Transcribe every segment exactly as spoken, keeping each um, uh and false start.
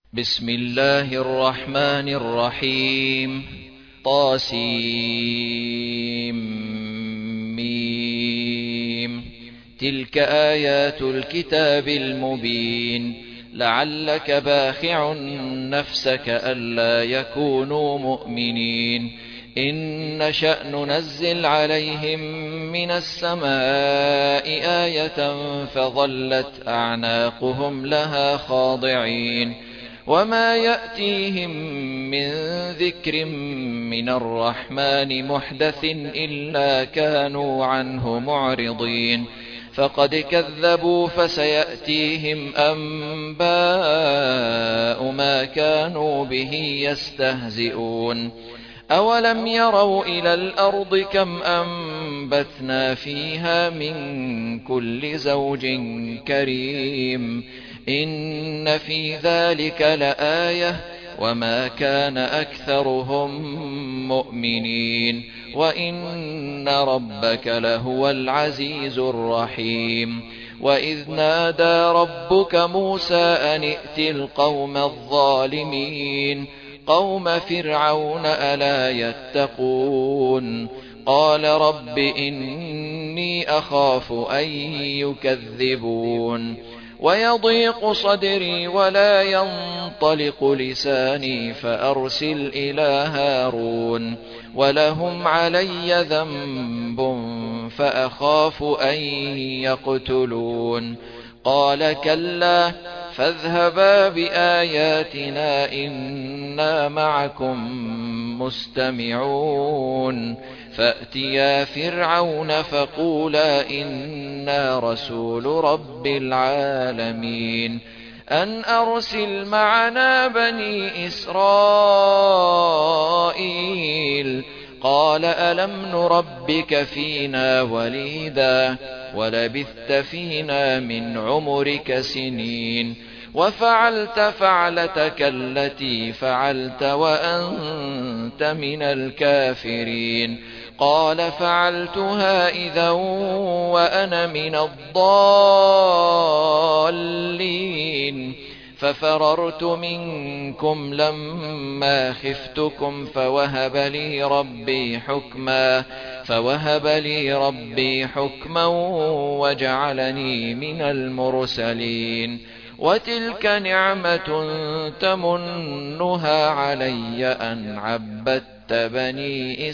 بسم الله الرحمن الرحيم طاسيم تلك آيات الكتاب المبين لعلك باخع نفسك ألا يكونوا مؤمنين إن نشأ ننزل عليهم من السماء آية فظلت أعناقهم لها خاضعين وما يأتيهم من ذكر من الرحمن محدث إلا كانوا عنه معرضين فقد كذبوا فسيأتيهم أنباء ما كانوا به يستهزئون أولم يروا إلى الأرض كم أنبتنا فيها من كل زوج كريم إن في ذلك لآية وما كان أكثرهم مؤمنين وإن ربك لهو العزيز الرحيم وإذ نادى ربك موسى أن ائت القوم الظالمين قوم فرعون ألا يتقون قال رب إني أخاف أن يكذبون ويضيق صدري ولا ينطلق لساني فأرسل إلى هارون ولهم علي ذنب فأخاف أن يقتلون قال كلا فاذهبا بآياتنا إنا معكم مستمعون فأتيا فرعون فقولا إنا رسول رب العالمين أن أرسل معنا بني إسرائيل قال ألم نربك فينا وليدا ولبثت فينا من عمرك سنين وفعلت فعلتك التي فعلت وأنت من الكافرين قال فعلتها إذا وأنا من الضالين ففررت منكم لما خفتكم فوهب لي ربي حكما فوهب لي ربي حكما وجعلني من المرسلين وتلك نعمة تمنها علي أن عبدت بني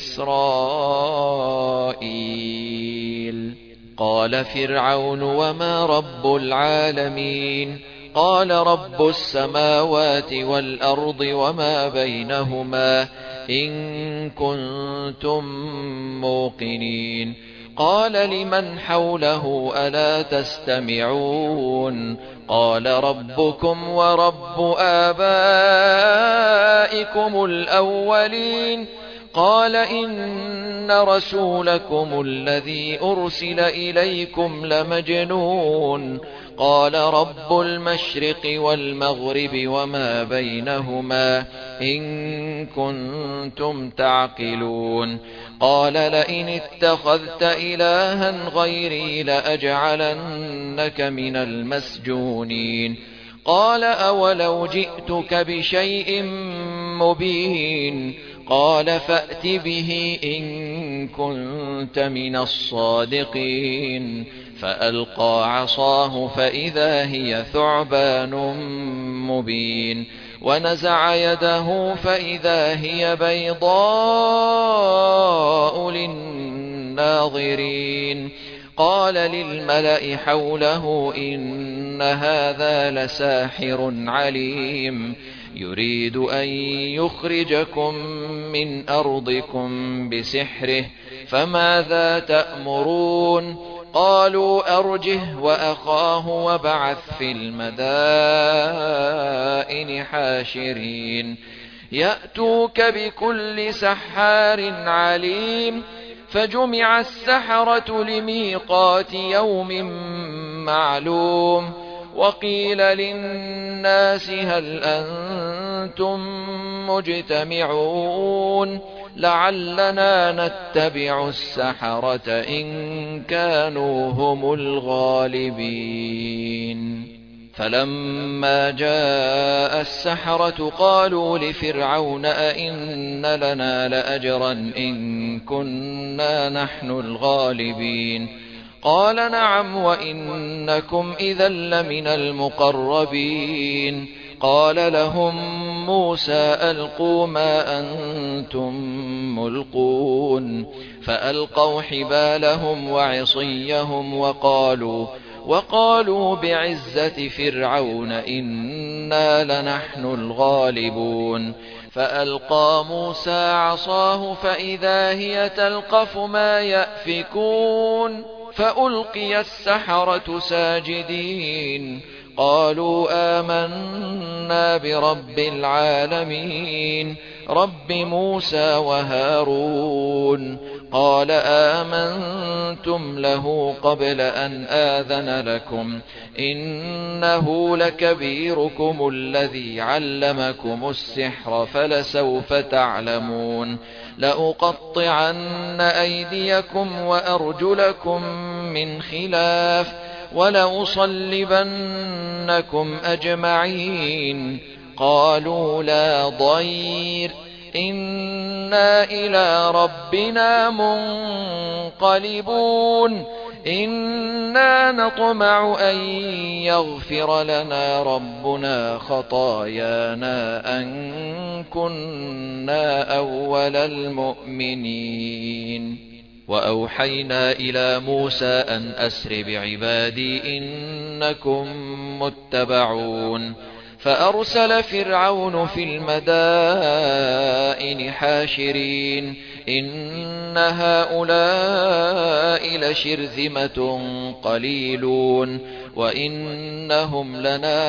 إسرائيل قال فرعون وما رب العالمين قال رب السماوات والأرض وما بينهما إن كنتم موقنين قال لمن حوله ألا تستمعون قال ربكم ورب آبائكم الأولين قال إن رسولكم الذي أرسل إليكم لمجنون قال رب المشرق والمغرب وما بينهما إن كنتم تعقلون قال لئن اتخذت إلها غيري لأجعلنك من المسجونين قال أولو جئتك بشيء مبين قال فأت به إن كنت من الصادقين فألقى عصاه فإذا هي ثعبان مبين ونزع يده فإذا هي بيضاء للناظرين قال للملأ حوله إن هذا لساحر عليم يريد أن يخرجكم من أرضكم بسحره فماذا تأمرون قالوا أرجه وأخاه وابعث في المدائن حاشرين يأتوك بكل سحار عليم فجمع السحرة لميقات يوم معلوم وقيل للناس هل أنتم مجتمعون لعلنا نتبع السحرة إن كانوا هم الغالبين فلما جاء السحرة قالوا لفرعون أئن لنا لأجرا إن كنا نحن الغالبين قال نعم وإنكم إذا لمن المقربين قال لهم موسى ألقوا ما أنتم ملقون فألقوا حبالهم وعصيهم وقالوا وقالوا بعزة فرعون إنا لنحن الغالبون فألقى موسى عصاه فإذا هي تلقف ما يأفكون فألقي السحرة ساجدين قالوا آمنا برب العالمين رب موسى وهارون قال آمنتم له قبل أن آذن لكم إنه لكبيركم الذي علمكم السحر فلسوف تعلمون لأقطعن أيديكم وأرجلكم من خلاف ولأصلبنكم أجمعين قالوا لا ضير إنا إلى ربنا منقلبون إنا نطمع أن يغفر لنا ربنا خطايانا أن كنا أول المؤمنين وأوحينا إلى موسى أن أسر بعبادي إنكم متبعون فأرسل فرعون في المدائن حاشرين إن هؤلاء لشرذمة قليلون وإنهم لنا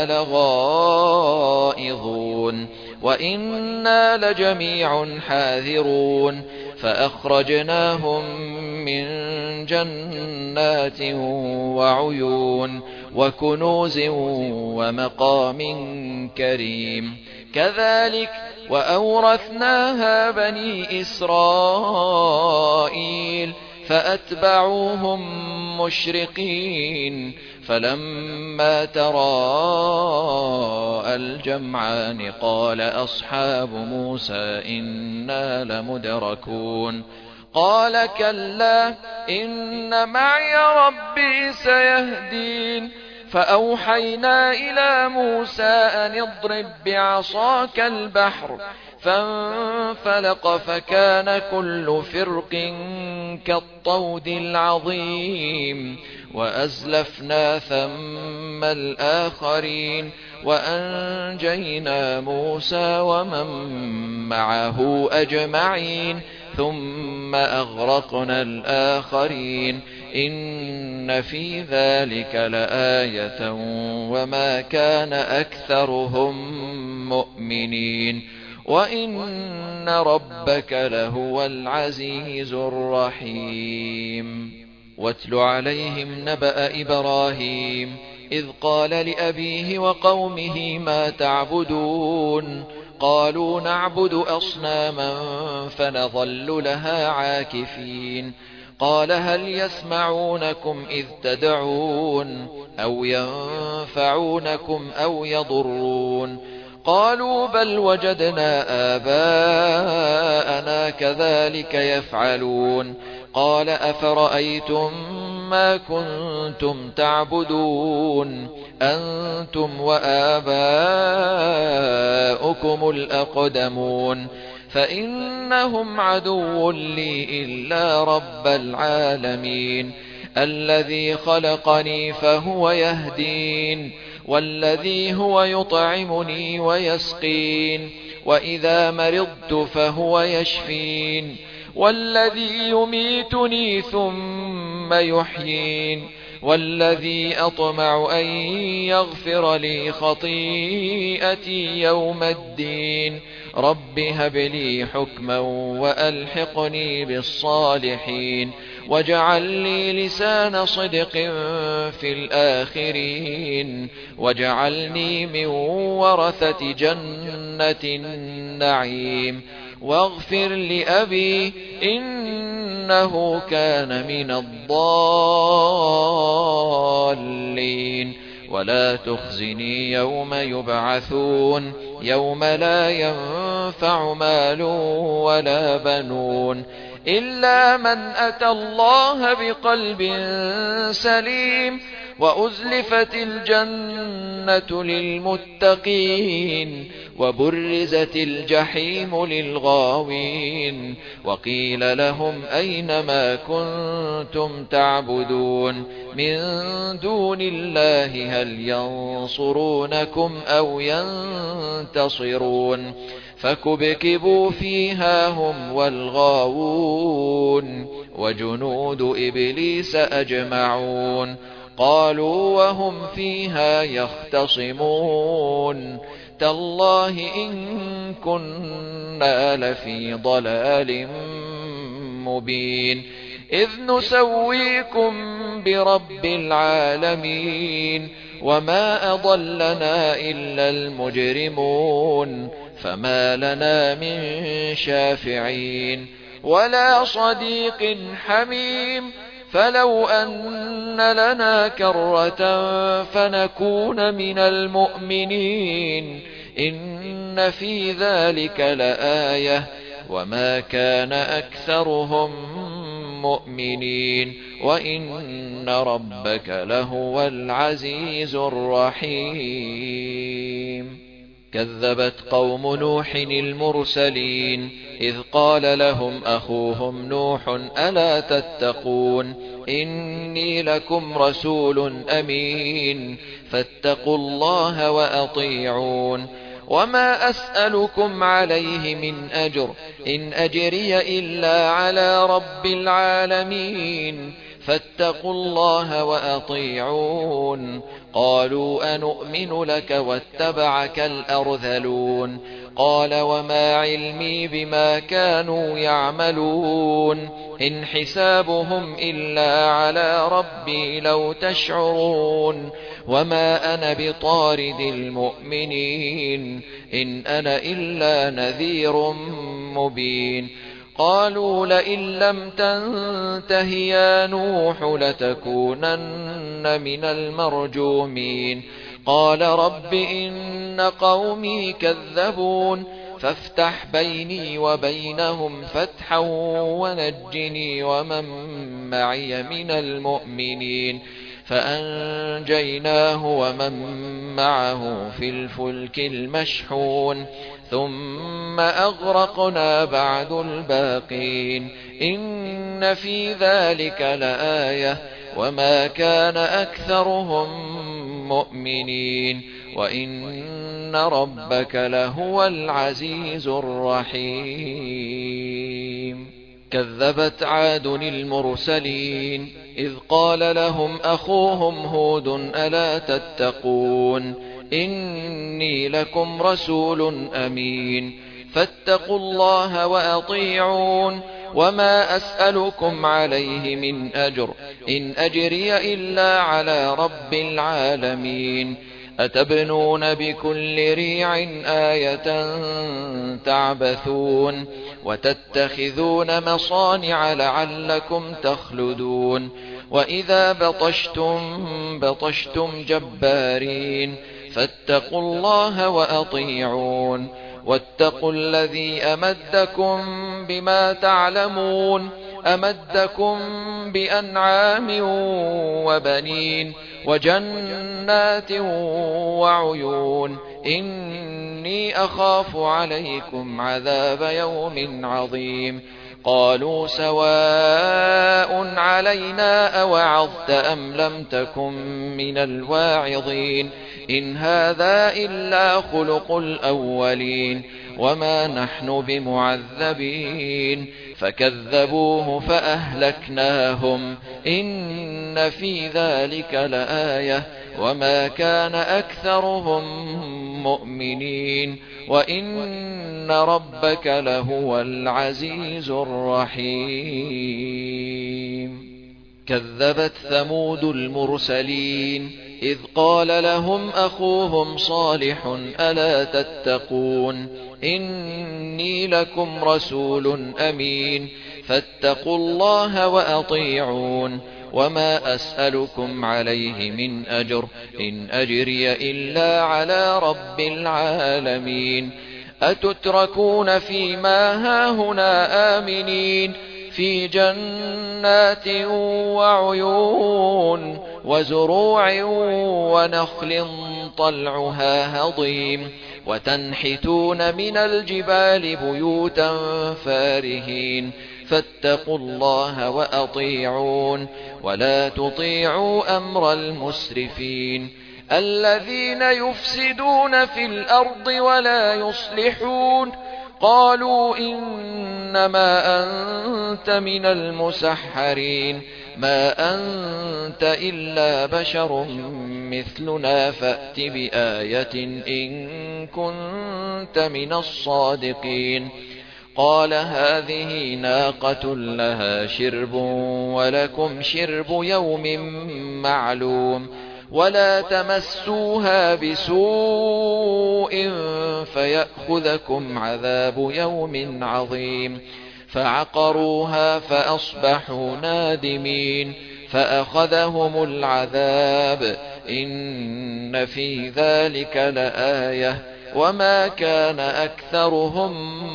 لغائظون وإنا لجميع حاذرون فأخرجناهم من جنات وعيون وكنوز ومقام كريم كذلك وأورثناها بني إسرائيل فأتبعوهم مشرقين فلما تراءى الجمعان قال أصحاب موسى إنا لمدركون قال كلا إن معي ربي سيهدين فأوحينا إلى موسى أن اضرب بعصاك البحر فانفلق فكان كل فرق كالطود العظيم وأزلفنا ثم الآخرين وأنجينا موسى ومن معه أجمعين ثم أغرقنا الآخرين إن في ذلك لآية وما كان أكثرهم مؤمنين وإن ربك لهو العزيز الرحيم واتل عليهم نبأ إبراهيم إذ قال لأبيه وقومه ما تعبدون قالوا نعبد أصناما فنظل لها عاكفين قال هل يسمعونكم إذ تدعون أو ينفعونكم أو يضرون قالوا بل وجدنا آباءنا كذلك يفعلون قال أفرأيتم ما كنتم تعبدون أنتم وآباؤكم الأقدمون فإنهم عدو لي إلا رب العالمين الذي خلقني فهو يهدين والذي هو يطعمني ويسقين وإذا مرضت فهو يشفين والذي يميتني ثم يحيين والذي أطمع أن يغفر لي خطيئتي يوم الدين رب هب لي حكما وألحقني بالصالحين واجعل لي لسان صدق في الآخرين واجعلني من ورثة جنة النعيم واغفر لأبي إنه كان من الضالين ولا تخزني يوم يبعثون يوم لا ينفع مال ولا بنون إلا من أتى الله بقلب سليم وأزلفت الجنة للمتقين وبرزت الجحيم للغاوين وقيل لهم أين ما كنتم تعبدون من دون الله هل ينصرونكم أو ينتصرون فكبكبوا فيها هم والغاوون وجنود إبليس أجمعون قالوا وهم فيها يختصمون تالله إن كنا لفي ضلال مبين إذ نسويكم برب العالمين وما أضلنا إلا المجرمون فما لنا من شافعين ولا صديق حميم فلو أن لنا كرة فنكون من المؤمنين إن في ذلك لآية وما كان أكثرهم مؤمنين وإن ربك لهو العزيز الرحيم كذبت قوم نوح المرسلين إذ قال لهم أخوهم نوح ألا تتقون إني لكم رسول أمين فاتقوا الله وأطيعون وما أسألكم عليه من أجر إن أجري إلا على رب العالمين فاتقوا الله وأطيعون قالوا أنؤمن لك واتبعك الأرذلون قال وما علمي بما كانوا يعملون إن حسابهم إلا على ربي لو تشعرون وما أنا بطارد المؤمنين إن أنا إلا نذير مبين قالوا لئن لم تنته يا نوح لتكونن من المرجومين قال رب إن قومي كذبون فافتح بيني وبينهم فتحا ونجني ومن معي من المؤمنين فأنجيناه ومن معه في الفلك المشحون ثم أغرقنا بعد الباقين إن في ذلك لآية وما كان أكثرهم مؤمنين وإن ربك لهو العزيز الرحيم كذبت عاد المرسلين إذ قال لهم أخوهم هود ألا تتقون إني لكم رسول أمين فاتقوا الله وأطيعون وما أسألكم عليه من أجر إن أجري إلا على رب العالمين أتبنون بكل ريع آية تعبثون وتتخذون مصانع لعلكم تخلدون وإذا بطشتم بطشتم جبارين فاتقوا الله وأطيعون واتقوا الذي أمدكم بما تعلمون أمدكم بأنعام وبنين وجنات وعيون إني أخاف عليكم عذاب يوم عظيم قالوا سواء علينا أوعظت أم لم تكن من الواعظين إن هذا إلا خلق الأولين وما نحن بمعذبين فكذبوه فأهلكناهم إن في ذلك لآية وما كان أكثرهم مؤمنين وإن ربك لهو العزيز الرحيم كذبت ثمود المرسلين إذ قال لهم أخوهم صالح ألا تتقون إني لكم رسول أمين فاتقوا الله وأطيعون وما أسألكم عليه من أجر إن أجري إلا على رب العالمين أتتركون فيما هاهنا آمنين في جنات وعيون وزروع ونخل طلعها هضيم وتنحتون من الجبال بيوتا فارهين فاتقوا الله وأطيعون ولا تطيعوا أمر المسرفين الذين يفسدون في الأرض ولا يصلحون قالوا إنما أنت من المسحرين ما أنت إلا بشر مثلنا فأت بآية إن كنت من الصادقين قال هذه ناقة لها شرب ولكم شرب يوم معلوم ولا تمسوها بسوء فيأخذكم عذاب يوم عظيم فعقروها فأصبحوا نادمين فأخذهم العذاب إن في ذلك لآية وما كان أكثرهم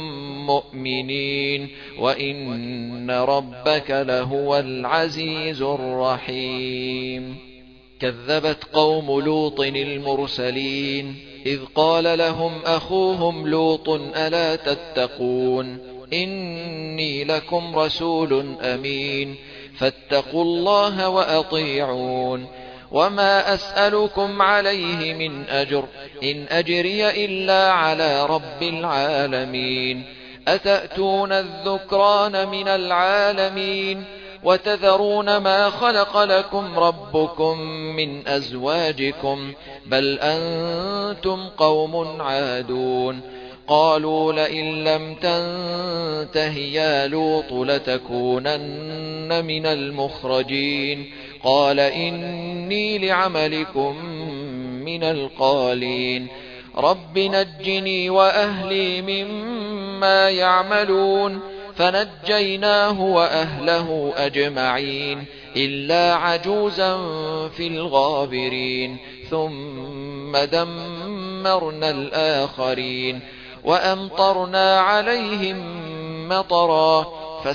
مؤمنين وإن ربك لهو العزيز الرحيم كذبت قوم لوط المرسلين إذ قال لهم أخوهم لوط ألا تتقون إني لكم رسول أمين فاتقوا الله وأطيعون وما أسألكم عليه من أجر إن أجري إلا على رب العالمين أتأتون الذكران من العالمين وتذرون ما خلق لكم ربكم من أزواجكم بل أنتم قوم عادون قالوا لئن لم تنته يا لوط لتكونن من المخرجين قال إني لعملكم من القالين رب نجني وأهلي مما يعملون فنجيناه وأهله أجمعين إلا عجوزا في الغابرين ثم دمرنا الآخرين وأمطرنا عليهم مطرا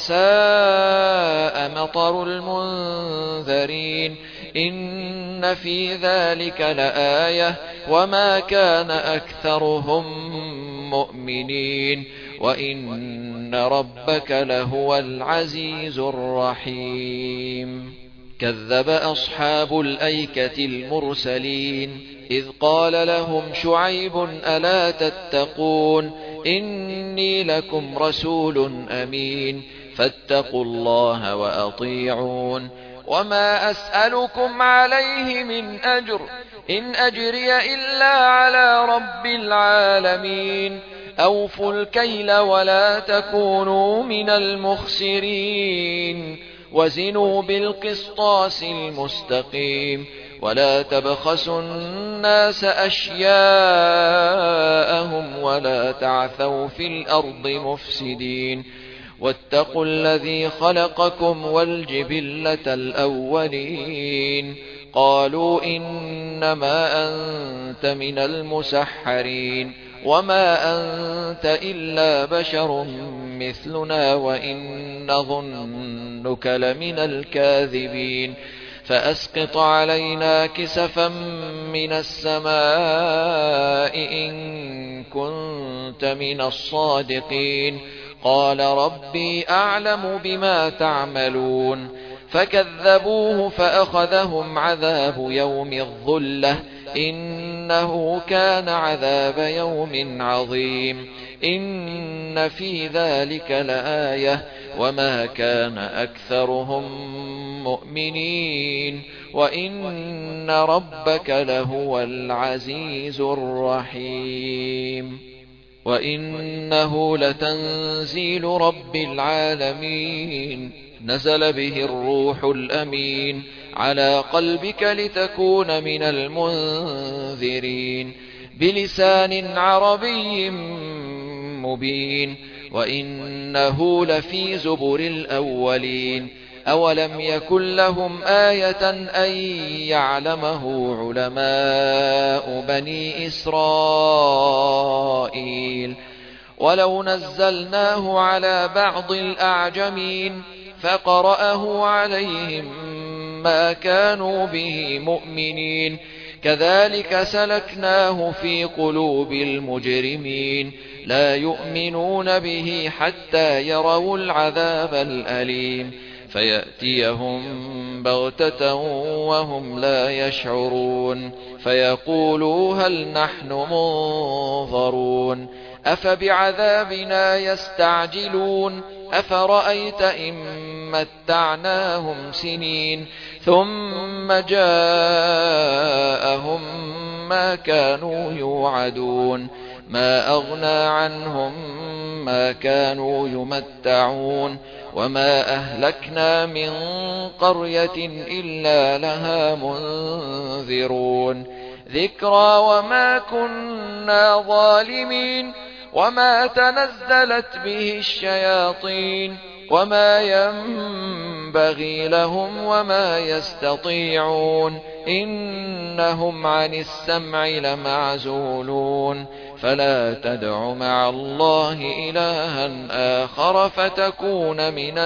فساء مطر المنذرين إن في ذلك لآية وما كان أكثرهم مؤمنين وإن ربك لهو العزيز الرحيم كذب أصحاب الأيكة المرسلين إذ قال لهم شعيب ألا تتقون إني لكم رسول أمين فاتقوا الله وأطيعون وما أسألكم عليه من أجر إن أجري إلا على رب العالمين أوفوا الكيل ولا تكونوا من المخسرين وزنوا بالقسطاس المستقيم ولا تبخسوا الناس أشياءهم ولا تعثوا في الأرض مفسدين واتقوا الذي خلقكم والجبلة الأولين قالوا إنما أنت من المسحرين وما أنت إلا بشر مثلنا وإن نظنك لمن الكاذبين فأسقط علينا كسفا من السماء إن كنت من الصادقين قال ربي أعلم بما تعملون فكذبوه فأخذهم عذاب يوم الظلة إنه كان عذاب يوم عظيم إن في ذلك لآية وما كان أكثرهم مؤمنين وإن ربك لهو العزيز الرحيم وإنه لتنزيل رب العالمين نزل به الروح الأمين على قلبك لتكون من المنذرين بلسان عربي مبين وإنه لفي زبر الأولين أولم يكن لهم آية أن يعلمه علماء بني إسرائيل ولو نزلناه على بعض الأعجمين فقرأه عليهم ما كانوا به مؤمنين كذلك سلكناه في قلوب المجرمين لا يؤمنون به حتى يروا العذاب الأليم فيأتيهم بغتة وهم لا يشعرون فيقولوا هل نحن منظرون أفبعذابنا يستعجلون أفرأيت إن متعناهم سنين ثم جاءهم ما كانوا يوعدون ما أغنى عنهم ما كانوا يمتعون وما أهلكنا من قرية إلا لها منذرون ذكرى وما كنا ظالمين وما تنزلت به الشياطين وما ينبغي لهم وما يستطيعون إنهم عن السمع لمعزولون فلا تدع مع الله إلها آخر فتكون من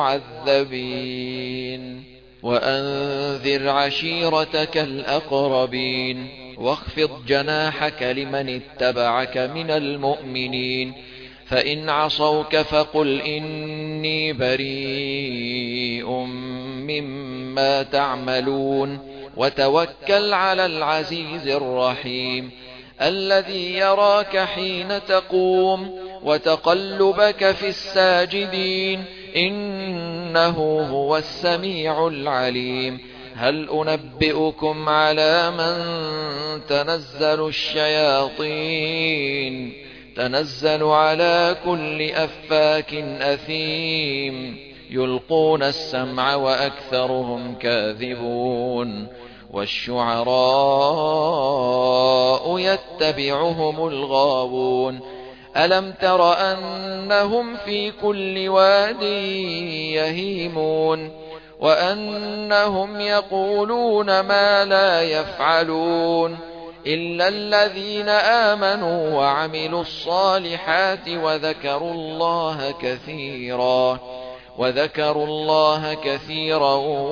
المعذبين وأنذر عشيرتك الأقربين واخفض جناحك لمن اتبعك من المؤمنين فإن عصوك فقل إني بريء مما تعملون وتوكل على العزيز الرحيم الذي يراك حين تقوم وتقلبك في الساجدين إنه هو السميع العليم هل أنبئكم على من تنزل الشياطين تنزل على كل أفاك أثيم يلقون السمع وأكثرهم كاذبون والشعراء يتبعهم الغاوون ألم تر أنهم في كل واد يهيمون وأنهم يقولون ما لا يفعلون إلا الذين آمنوا وعملوا الصالحات وذكروا الله كثيرا وذكروا الله كثيرا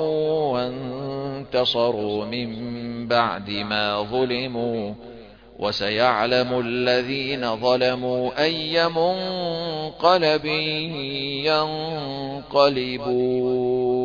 وانتصروا من بعد ما ظلموا وسيعلم الذين ظلموا أي منقلب ينقلبون.